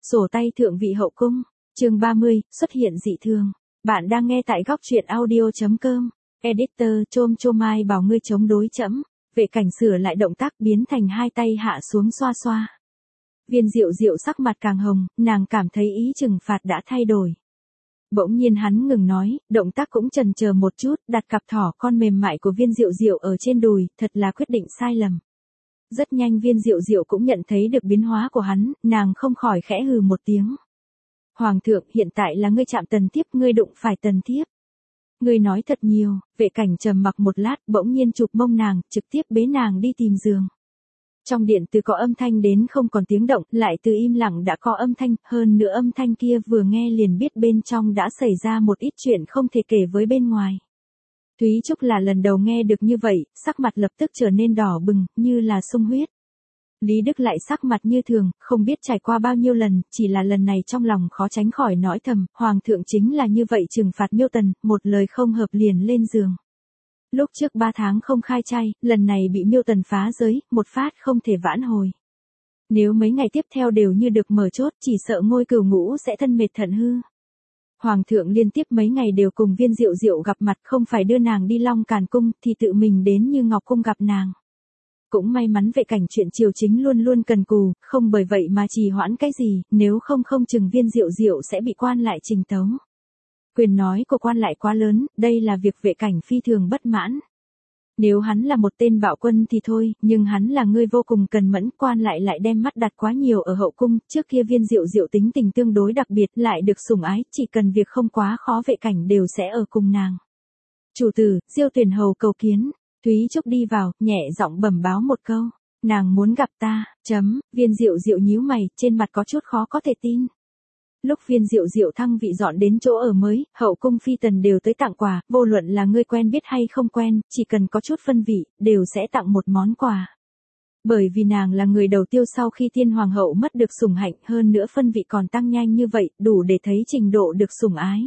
Sổ tay thượng vị hậu cung, chương 30, xuất hiện dị thường. Bạn đang nghe tại góc truyện audio.com. Editor Chôm Chôm Ai bảo ngươi chống đối trẫm. Vệ Cảnh sửa lại động tác biến thành hai tay hạ xuống xoa xoa. Viên Diệu Diệu sắc mặt càng hồng, nàng cảm thấy ý trừng phạt đã thay đổi. Bỗng nhiên hắn ngừng nói, động tác cũng chần chờ một chút, đặt cặp thỏ con mềm mại của Viên Diệu Diệu ở trên đùi, thật là quyết định sai lầm. Rất nhanh Viên Diệu Diệu cũng nhận thấy được biến hóa của hắn, nàng không khỏi khẽ hừ một tiếng. Hoàng thượng, hiện tại là ngươi chạm Tần Thiếp, ngươi đụng phải Tần Thiếp. Ngươi nói thật nhiều. Vệ Cảnh trầm mặc một lát, bỗng nhiên chụp mông nàng, trực tiếp bế nàng đi tìm giường. Trong điện từ có âm thanh đến không còn tiếng động, lại từ im lặng đã có âm thanh, hơn nữa âm thanh kia vừa nghe liền biết bên trong đã xảy ra một ít chuyện không thể kể với bên ngoài. Thúy Trúc là lần đầu nghe được như vậy, sắc mặt lập tức trở nên đỏ bừng, như là sung huyết. Lý Đức lại sắc mặt như thường, không biết trải qua bao nhiêu lần, chỉ là lần này trong lòng khó tránh khỏi nói thầm, Hoàng thượng chính là như vậy trừng phạt Miêu Tần, một lời không hợp liền lên giường. Lúc trước 3 tháng không khai chay, lần này bị Miêu Tần phá giới, một phát không thể vãn hồi. Nếu mấy ngày tiếp theo đều như được mở chốt, chỉ sợ Ngôi Cửu Ngũ sẽ thân mệt thận hư. Hoàng thượng liên tiếp mấy ngày đều cùng Viên Diệu Diệu gặp mặt, không phải đưa nàng đi Long Càn Cung, thì tự mình đến Như Ngọc Cung gặp nàng. Cũng may mắn Vệ Cảnh chuyện triều chính luôn luôn cần cù, không bởi vậy mà trì hoãn cái gì, nếu không chừng Viên Diệu Diệu sẽ bị quan lại trình tấu. Quyền nói của quan lại quá lớn, đây là việc Vệ Cảnh phi thường bất mãn. Nếu hắn là một tên bạo quân thì thôi, nhưng hắn là người vô cùng cần mẫn, quan lại đem mắt đặt quá nhiều ở hậu cung, trước kia Viên Diệu Diệu tính tình tương đối đặc biệt, lại được sủng ái, chỉ cần việc không quá khó Vệ Cảnh đều sẽ ở cùng nàng. Chủ tử, Diêu Tuyển hầu cầu kiến. Thúy Trúc đi vào, nhẹ giọng bẩm báo một câu, nàng muốn gặp ta, Viên Diệu Diệu nhíu mày, trên mặt có chút khó có thể tin. Lúc Viên Diệu Diệu thăng vị dọn đến chỗ ở mới, hậu cung phi tần đều tới tặng quà, vô luận là ngươi quen biết hay không quen, chỉ cần có chút phân vị, đều sẽ tặng một món quà. Bởi vì nàng là người đầu tiêu sau khi Tiên Hoàng hậu mất được sủng hạnh, hơn nữa phân vị còn tăng nhanh như vậy, đủ để thấy trình độ được sủng ái.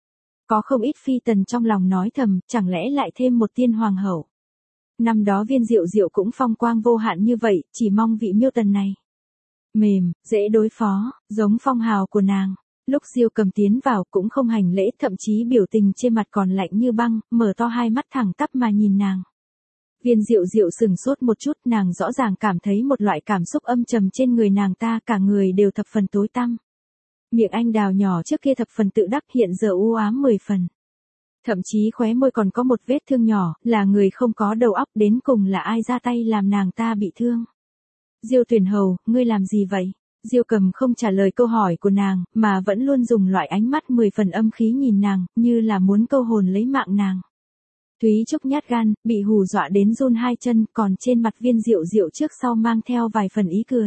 Có không ít phi tần trong lòng nói thầm, chẳng lẽ lại thêm một Tiên Hoàng hậu. Năm đó Viên Diệu Diệu cũng phong quang vô hạn như vậy, chỉ mong vị Miêu Tần này mềm, dễ đối phó, giống phong hào của nàng. Lúc Diêu Cầm tiến vào cũng không hành lễ, thậm chí biểu tình trên mặt còn lạnh như băng, mở to hai mắt thẳng tắp mà nhìn nàng. Viên Diệu Diệu sừng sốt một chút, nàng rõ ràng cảm thấy một loại cảm xúc âm trầm trên người nàng ta, cả người đều thập phần tối tăm. Miệng anh đào nhỏ trước kia thập phần tự đắc hiện giờ u ám 10 phần. Thậm chí khóe môi còn có một vết thương nhỏ, là người không có đầu óc, đến cùng là ai ra tay làm nàng ta bị thương. Diêu Tuyển hầu, ngươi làm gì vậy? Diêu Cầm không trả lời câu hỏi của nàng, mà vẫn luôn dùng loại ánh mắt 10 phần âm khí nhìn nàng, như là muốn câu hồn lấy mạng nàng. Thúy Trúc nhát gan, bị hù dọa đến run hai chân, còn trên mặt Viên Diệu Diệu trước sau mang theo vài phần ý cười.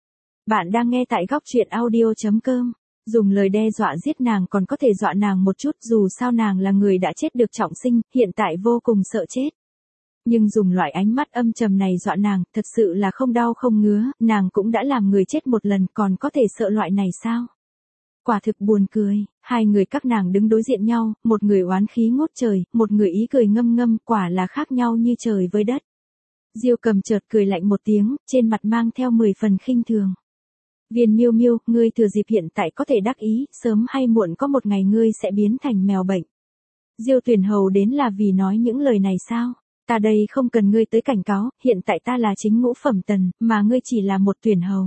Bạn đang nghe tại góc truyện audio.com. Dùng lời đe dọa giết nàng còn có thể dọa nàng một chút, dù sao nàng là người đã chết được trọng sinh, hiện tại vô cùng sợ chết. Nhưng dùng loại ánh mắt âm trầm này dọa nàng, thật sự là không đau không ngứa, nàng cũng đã làm người chết một lần, còn có thể sợ loại này sao? Quả thực buồn cười, hai người các nàng đứng đối diện nhau, một người oán khí ngút trời, một người ý cười ngâm ngâm, quả là khác nhau như trời với đất. Diêu Cầm chợt cười lạnh một tiếng, trên mặt mang theo 10 phần khinh thường. Viên Miêu Miêu, ngươi thừa dịp hiện tại có thể đắc ý, sớm hay muộn có một ngày ngươi sẽ biến thành mèo bệnh. Diêu Tuyển hầu đến là vì nói những lời này sao? Ta đây không cần ngươi tới cảnh cáo, hiện tại ta là chính ngũ phẩm tần, mà ngươi chỉ là một tuyển hầu.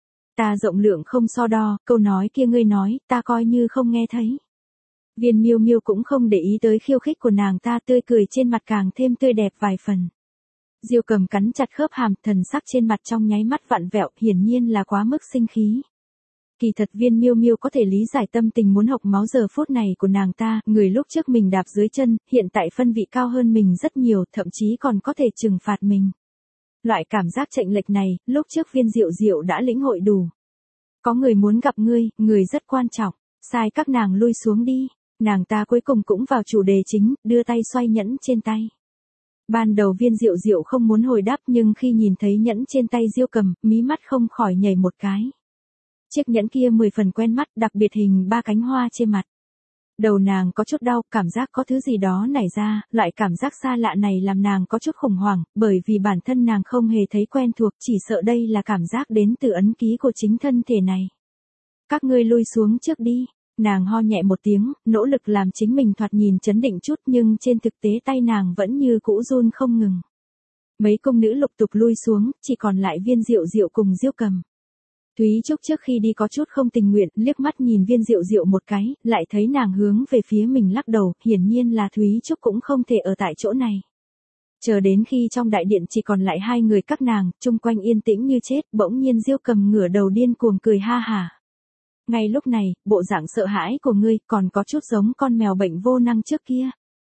Ta rộng lượng không so đo, câu nói kia ngươi nói, ta coi như không nghe thấy. Viên Miêu Miêu cũng không để ý tới khiêu khích của nàng ta, tươi cười trên mặt càng thêm tươi đẹp vài phần. Diêu Cầm cắn chặt khớp hàm, thần sắc trên mặt trong nháy mắt vặn vẹo, hiển nhiên là quá mức sinh khí. Kỳ thật Viên Miêu Miêu có thể lý giải tâm tình muốn hộc máu giờ phút này của nàng ta, người lúc trước mình đạp dưới chân, hiện tại phân vị cao hơn mình rất nhiều, thậm chí còn có thể trừng phạt mình. Loại cảm giác chệnh lệch này, lúc trước Viên Diệu Diệu đã lĩnh hội đủ. Có người muốn gặp ngươi, người rất quan trọng, sai các nàng lui xuống đi. Nàng ta cuối cùng cũng vào chủ đề chính, đưa tay xoay nhẫn trên tay. Ban đầu Viên Diệu Diệu không muốn hồi đáp, nhưng khi nhìn thấy nhẫn trên tay Diêu Cầm, mí mắt không khỏi nhảy một cái. Chiếc nhẫn kia 10 phần quen mắt, đặc biệt hình 3 cánh hoa trên mặt. Đầu nàng có chút đau, cảm giác có thứ gì đó nảy ra, loại cảm giác xa lạ này làm nàng có chút khủng hoảng, bởi vì bản thân nàng không hề thấy quen thuộc, chỉ sợ đây là cảm giác đến từ ấn ký của chính thân thể này. các ngươi lui xuống trước đi. Nàng ho nhẹ một tiếng, nỗ lực làm chính mình thoạt nhìn trấn định chút nhưng trên thực tế tay nàng vẫn như cũ run không ngừng. Mấy cung nữ lục tục lui xuống, chỉ còn lại Viên Diệu Diệu cùng Diêu Cầm. Thúy Trúc trước khi đi có chút không tình nguyện, liếc mắt nhìn Viên Diệu Diệu một cái, lại thấy nàng hướng về phía mình lắc đầu, hiển nhiên là Thúy Trúc cũng không thể ở tại chỗ này. Chờ đến khi trong đại điện chỉ còn lại hai người các nàng, chung quanh yên tĩnh như chết, bỗng nhiên Diêu Cầm ngửa đầu điên cuồng cười ha hả. Ngay lúc này, bộ dạng sợ hãi của ngươi còn có chút giống con mèo bệnh vô năng trước kia.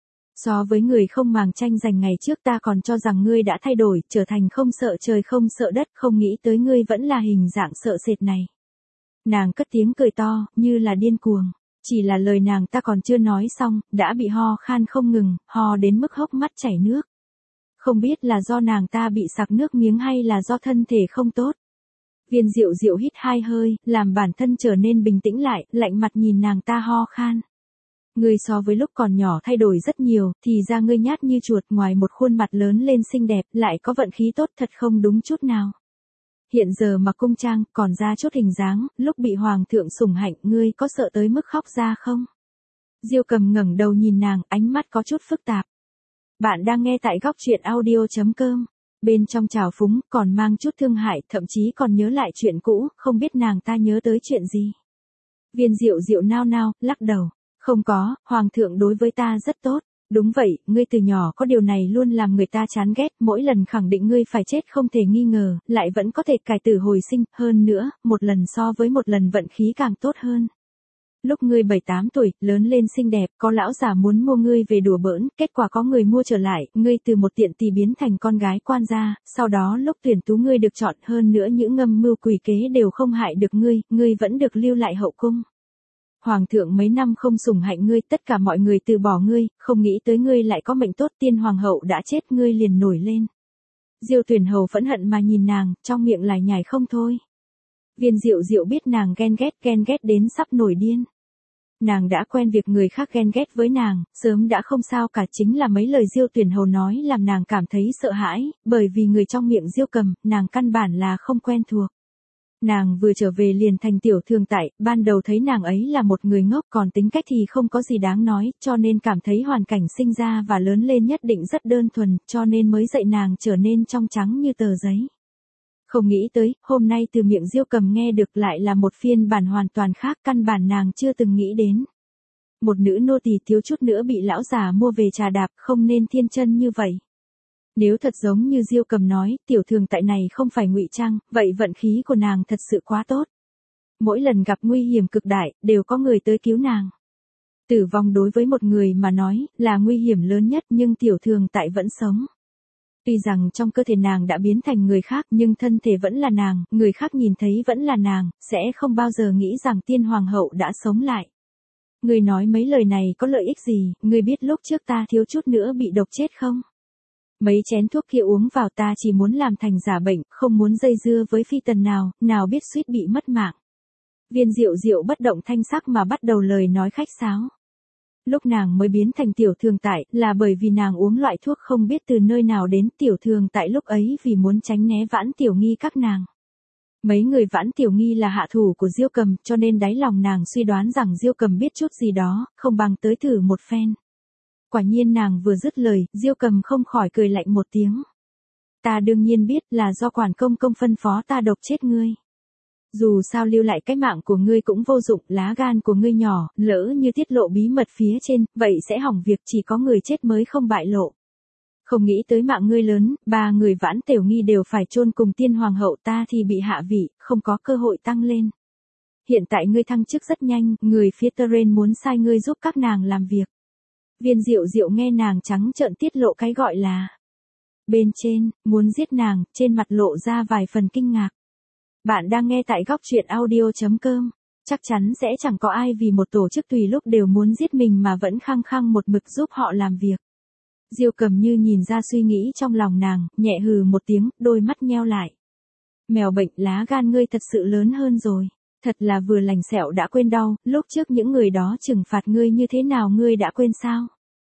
So với người không màng tranh giành ngày trước ta còn cho rằng ngươi đã thay đổi, trở thành không sợ trời không sợ đất, không nghĩ tới ngươi vẫn là hình dạng sợ sệt này. Nàng cất tiếng cười to, như là điên cuồng. Chỉ là lời nàng ta còn chưa nói xong, đã bị ho khan không ngừng, ho đến mức hốc mắt chảy nước. Không biết là do nàng ta bị sặc nước miếng hay là do thân thể không tốt. Viên Diệu Diệu hít hai hơi, làm bản thân trở nên bình tĩnh lại, lạnh mặt nhìn nàng ta ho khan. Ngươi so với lúc còn nhỏ thay đổi rất nhiều, thì ra ngươi nhát như chuột, ngoài một khuôn mặt lớn lên xinh đẹp, lại có vận khí tốt thật không đúng chút nào. Hiện giờ mặc cung trang, còn ra chút hình dáng, lúc bị hoàng thượng sủng hạnh, ngươi có sợ tới mức khóc ra không? Diêu Cầm ngẩng đầu nhìn nàng, ánh mắt có chút phức tạp. Bạn đang nghe tại góc truyện audio.com. Bên trong trào phúng, còn mang chút thương hại, thậm chí còn nhớ lại chuyện cũ, không biết nàng ta nhớ tới chuyện gì. Viên Diệu Diệu nao nao, lắc đầu. Không có, hoàng thượng đối với ta rất tốt. Đúng vậy, ngươi từ nhỏ có điều này luôn làm người ta chán ghét, mỗi lần khẳng định ngươi phải chết không thể nghi ngờ, lại vẫn có thể cải tử hồi sinh, hơn nữa, một lần so với một lần vận khí càng tốt hơn. Lúc ngươi 7-8 tuổi, lớn lên xinh đẹp, có lão già muốn mua ngươi về đùa bỡn, kết quả có người mua trở lại, ngươi từ một tiện tỳ biến thành con gái quan gia, sau đó lúc tuyển tú ngươi được chọn, hơn nữa những ngâm mưu quỷ kế đều không hại được ngươi vẫn được lưu lại hậu cung. Hoàng thượng mấy năm không sủng hạnh ngươi, tất cả mọi người từ bỏ ngươi, không nghĩ tới ngươi lại có mệnh tốt, tiên hoàng hậu đã chết, ngươi liền nổi lên. Diêu Tuyển Hầu phẫn hận mà nhìn nàng, trong miệng lải nhải không thôi. Viên Diệu Diệu biết nàng ghen ghét đến sắp nổi điên. Nàng đã quen việc người khác ghen ghét với nàng, sớm đã không sao cả, chính là mấy lời Diêu Tuyển Hầu nói làm nàng cảm thấy sợ hãi, bởi vì người trong miệng Diêu Cầm, nàng căn bản là không quen thuộc. Nàng vừa trở về liền thành tiểu thường tại, ban đầu thấy nàng ấy là một người ngốc, còn tính cách thì không có gì đáng nói, cho nên cảm thấy hoàn cảnh sinh ra và lớn lên nhất định rất đơn thuần, cho nên mới dạy nàng trở nên trong trắng như tờ giấy. Không nghĩ tới, hôm nay từ miệng Diêu Cầm nghe được lại là một phiên bản hoàn toàn khác, căn bản nàng chưa từng nghĩ đến. Một nữ nô tỳ thiếu chút nữa bị lão già mua về trà đạp, không nên thiên chân như vậy. Nếu thật giống như Diêu Cầm nói, tiểu thường tại này không phải ngụy trang, vậy vận khí của nàng thật sự quá tốt. Mỗi lần gặp nguy hiểm cực đại, đều có người tới cứu nàng. Tử vong đối với một người mà nói, là nguy hiểm lớn nhất, nhưng tiểu thường tại vẫn sống. Tuy rằng trong cơ thể nàng đã biến thành người khác, nhưng thân thể vẫn là nàng, người khác nhìn thấy vẫn là nàng, sẽ không bao giờ nghĩ rằng tiên hoàng hậu đã sống lại. Ngươi nói mấy lời này có lợi ích gì, ngươi biết lúc trước ta thiếu chút nữa bị độc chết không? Mấy chén thuốc kia uống vào ta chỉ muốn làm thành giả bệnh, không muốn dây dưa với phi tần nào, nào biết suýt bị mất mạng. Viên Diệu Diệu bất động thanh sắc mà bắt đầu lời nói khách sáo. Lúc nàng mới biến thành tiểu thường tại, là bởi vì nàng uống loại thuốc không biết từ nơi nào đến, tiểu thường tại lúc ấy vì muốn tránh né Vãn Tiểu Nghi các nàng. Mấy người Vãn Tiểu Nghi là hạ thủ của Diêu Cầm, cho nên đáy lòng nàng suy đoán rằng Diêu Cầm biết chút gì đó, không bằng tới thử một phen. Quả nhiên nàng vừa dứt lời, Diêu Cầm không khỏi cười lạnh một tiếng. Ta đương nhiên biết là do quản công công phân phó ta độc chết ngươi. Dù sao lưu lại cái mạng của ngươi cũng vô dụng, lá gan của ngươi nhỏ, lỡ như tiết lộ bí mật phía trên, vậy sẽ hỏng việc, chỉ có người chết mới không bại lộ. Không nghĩ tới mạng ngươi lớn, 3 người Vãn Tiểu Nghi đều phải chôn cùng tiên hoàng hậu, ta thì bị hạ vị, không có cơ hội tăng lên. Hiện tại ngươi thăng chức rất nhanh, người phía Teren muốn sai ngươi giúp các nàng làm việc. Viên Diệu Diệu nghe nàng trắng trợn tiết lộ cái gọi là bên trên, muốn giết nàng, trên mặt lộ ra vài phần kinh ngạc. Bạn đang nghe tại góc truyện audio.com. Chắc chắn sẽ chẳng có ai vì một tổ chức tùy lúc đều muốn giết mình mà vẫn khăng khăng một mực giúp họ làm việc. Diêu Cầm như nhìn ra suy nghĩ trong lòng nàng, nhẹ hừ một tiếng, đôi mắt nheo lại. Mèo bệnh, lá gan ngươi thật sự lớn hơn rồi. Thật là vừa lành sẹo đã quên đau, lúc trước những người đó trừng phạt ngươi như thế nào ngươi đã quên sao?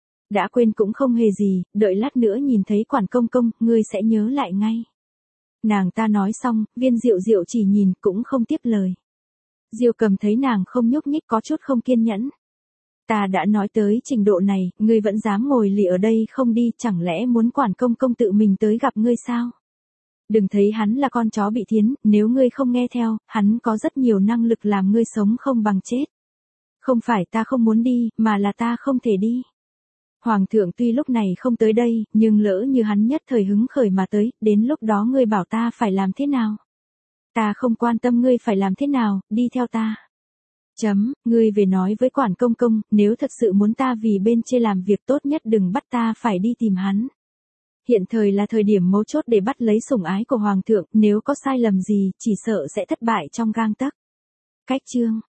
Đã quên cũng không hề gì, đợi lát nữa nhìn thấy quản công công, ngươi sẽ nhớ lại ngay. Nàng ta nói xong, Viên Diệu Diệu chỉ nhìn cũng không tiếp lời. Diêu Cầm thấy nàng không nhúc nhích có chút không kiên nhẫn. Ta đã nói tới trình độ này, ngươi vẫn dám ngồi lì ở đây không đi, chẳng lẽ muốn quản công công tự mình tới gặp ngươi sao? Đừng thấy hắn là con chó bị thiến, nếu ngươi không nghe theo, hắn có rất nhiều năng lực làm ngươi sống không bằng chết. Không phải ta không muốn đi, mà là ta không thể đi. Hoàng thượng tuy lúc này không tới đây, nhưng lỡ như hắn nhất thời hứng khởi mà tới, đến lúc đó ngươi bảo ta phải làm thế nào? Ta không quan tâm ngươi phải làm thế nào, đi theo ta. Ngươi về nói với quản công công, nếu thật sự muốn ta vì bên chê làm việc tốt nhất đừng bắt ta phải đi tìm hắn. Hiện thời là thời điểm mấu chốt để bắt lấy sủng ái của Hoàng thượng, nếu có sai lầm gì, chỉ sợ sẽ thất bại trong gang tấc. Cách chương